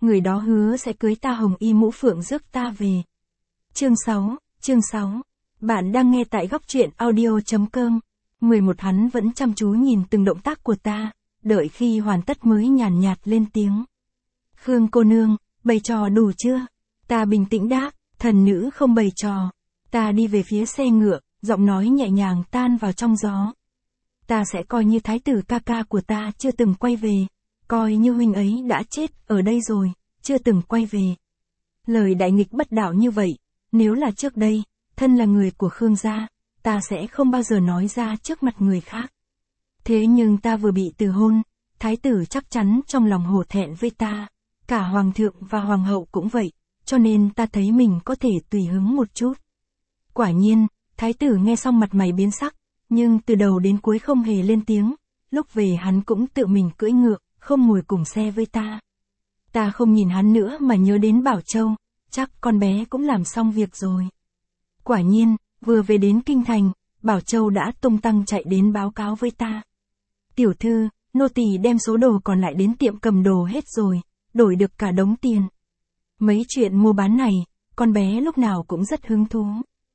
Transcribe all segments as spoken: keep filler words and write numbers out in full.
người đó hứa sẽ cưới ta hồng y mũ phượng rước ta về. Chương sáu, chương sáu. Bạn đang nghe tại góc truyện audio.com. mười một Hắn vẫn chăm chú nhìn từng động tác của ta, đợi khi hoàn tất mới nhàn nhạt lên tiếng. Khương cô nương, bày trò đủ chưa? Ta bình tĩnh đáp, thần nữ không bày trò. Ta đi về phía xe ngựa, giọng nói nhẹ nhàng tan vào trong gió. Ta sẽ coi như thái tử ca ca của ta chưa từng quay về, coi như huynh ấy đã chết ở đây rồi, chưa từng quay về. Lời đại nghịch bất đạo như vậy, nếu là trước đây, thân là người của Khương gia, ta sẽ không bao giờ nói ra trước mặt người khác. Thế nhưng ta vừa bị từ hôn, thái tử chắc chắn trong lòng hổ thẹn với ta, cả hoàng thượng và hoàng hậu cũng vậy, cho nên ta thấy mình có thể tùy hứng một chút. Quả nhiên, thái tử nghe xong mặt mày biến sắc, nhưng từ đầu đến cuối không hề lên tiếng, lúc về hắn cũng tự mình cưỡi ngựa, không ngồi cùng xe với ta. Ta không nhìn hắn nữa mà nhớ đến Bảo Châu, chắc con bé cũng làm xong việc rồi. Quả nhiên, vừa về đến kinh thành, Bảo Châu đã tung tăng chạy đến báo cáo với ta. Tiểu thư, nô tỳ đem số đồ còn lại đến tiệm cầm đồ hết rồi, đổi được cả đống tiền. Mấy chuyện mua bán này, con bé lúc nào cũng rất hứng thú.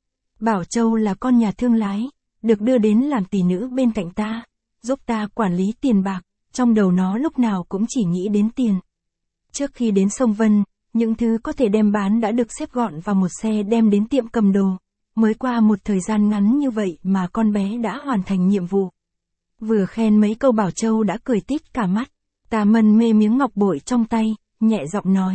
Bảo Châu là con nhà thương lái, được đưa đến làm tỷ nữ bên cạnh ta, giúp ta quản lý tiền bạc, trong đầu nó lúc nào cũng chỉ nghĩ đến tiền. Trước khi đến sông Vân, những thứ có thể đem bán đã được xếp gọn vào một xe đem đến tiệm cầm đồ. Mới qua một thời gian ngắn như vậy mà con bé đã hoàn thành nhiệm vụ. Vừa khen mấy câu Bảo Châu đã cười tít cả mắt, ta mân mê miếng ngọc bội trong tay, nhẹ giọng nói.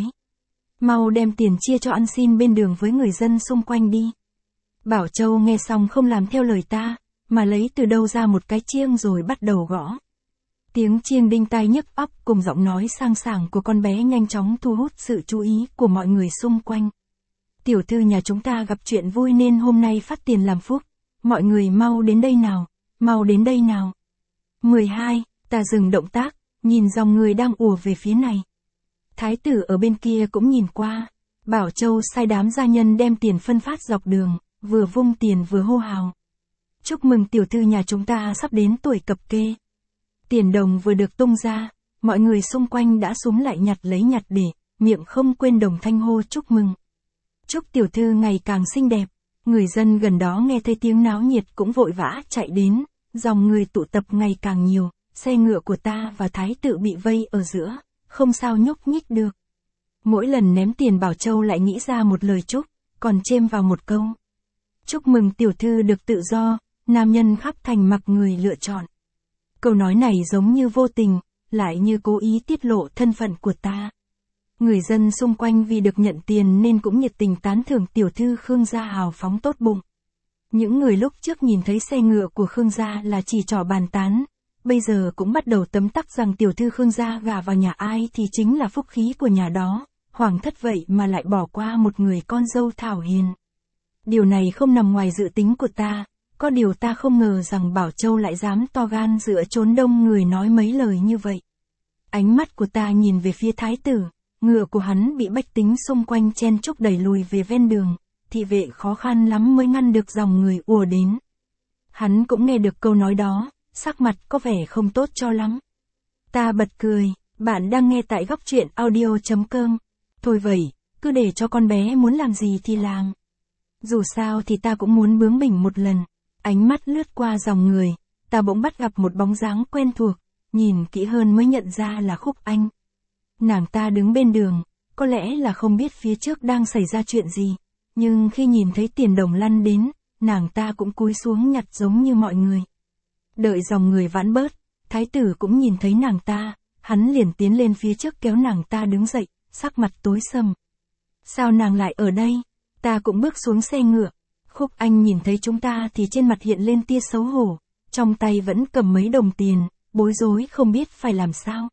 Mau đem tiền chia cho ăn xin bên đường với người dân xung quanh đi. Bảo Châu nghe xong không làm theo lời ta, mà lấy từ đâu ra một cái chiêng rồi bắt đầu gõ. Tiếng chiêng đinh tai nhức óc cùng giọng nói sang sảng của con bé nhanh chóng thu hút sự chú ý của mọi người xung quanh. Tiểu thư nhà chúng ta gặp chuyện vui nên hôm nay phát tiền làm phúc, mọi người mau đến đây nào, mau đến đây nào. mười hai, ta dừng động tác, nhìn dòng người đang ùa về phía này. Thái tử ở bên kia cũng nhìn qua, Bảo Châu sai đám gia nhân đem tiền phân phát dọc đường, vừa vung tiền vừa hô hào. Chúc mừng tiểu thư nhà chúng ta sắp đến tuổi cập kê. Tiền đồng vừa được tung ra, mọi người xung quanh đã xúm lại nhặt lấy nhặt để, miệng không quên đồng thanh hô chúc mừng. Chúc tiểu thư ngày càng xinh đẹp, người dân gần đó nghe thấy tiếng náo nhiệt cũng vội vã chạy đến, dòng người tụ tập ngày càng nhiều, xe ngựa của ta và thái tử bị vây ở giữa, không sao nhúc nhích được. Mỗi lần ném tiền Bảo Châu lại nghĩ ra một lời chúc, còn chêm vào một câu. Chúc mừng tiểu thư được tự do, nam nhân khắp thành mặc người lựa chọn. Câu nói này giống như vô tình, lại như cố ý tiết lộ thân phận của ta. Người dân xung quanh vì được nhận tiền nên cũng nhiệt tình tán thưởng tiểu thư Khương gia hào phóng tốt bụng. Những người lúc trước nhìn thấy xe ngựa của Khương gia là chỉ trỏ bàn tán, bây giờ cũng bắt đầu tấm tắc rằng tiểu thư Khương gia gả vào nhà ai thì chính là phúc khí của nhà đó, hoàng thất vậy mà lại bỏ qua một người con dâu thảo hiền. Điều này không nằm ngoài dự tính của ta, có điều ta không ngờ rằng Bảo Châu lại dám to gan giữa chốn đông người nói mấy lời như vậy. Ánh mắt của ta nhìn về phía thái tử, ngựa của hắn bị bách tính xung quanh chen chúc đẩy lùi về ven đường, thị vệ khó khăn lắm mới ngăn được dòng người ùa đến. Hắn cũng nghe được câu nói đó, sắc mặt có vẻ không tốt cho lắm. Ta bật cười, bạn đang nghe tại góc truyện audio.com. Thôi vậy, cứ để cho con bé muốn làm gì thì làm. Dù sao thì ta cũng muốn bướng bỉnh một lần. Ánh mắt lướt qua dòng người, ta bỗng bắt gặp một bóng dáng quen thuộc, nhìn kỹ hơn mới nhận ra là Khúc Anh. Nàng ta đứng bên đường, có lẽ là không biết phía trước đang xảy ra chuyện gì, nhưng khi nhìn thấy tiền đồng lăn đến, nàng ta cũng cúi xuống nhặt giống như mọi người. Đợi dòng người vãn bớt, thái tử cũng nhìn thấy nàng ta, hắn liền tiến lên phía trước kéo nàng ta đứng dậy, sắc mặt tối sầm. Sao nàng lại ở đây? Ta cũng bước xuống xe ngựa. Khúc Anh nhìn thấy chúng ta thì trên mặt hiện lên tia xấu hổ, trong tay vẫn cầm mấy đồng tiền, bối rối không biết phải làm sao.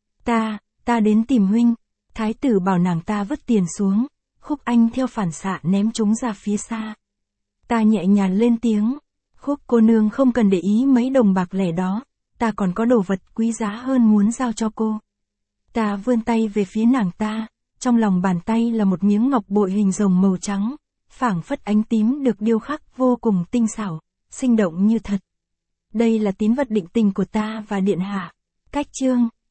Ta, ta đến tìm huynh. Thái tử bảo nàng ta vứt tiền xuống, Khúc Anh theo phản xạ ném chúng ra phía xa. Ta nhẹ nhàng lên tiếng, Khúc cô nương không cần để ý mấy đồng bạc lẻ đó, ta còn có đồ vật quý giá hơn muốn giao cho cô. Ta vươn tay về phía nàng ta, trong lòng bàn tay là một miếng ngọc bội hình rồng màu trắng, phảng phất ánh tím được điêu khắc vô cùng tinh xảo, sinh động như thật. Đây là tín vật định tình của ta và điện hạ. Cách chương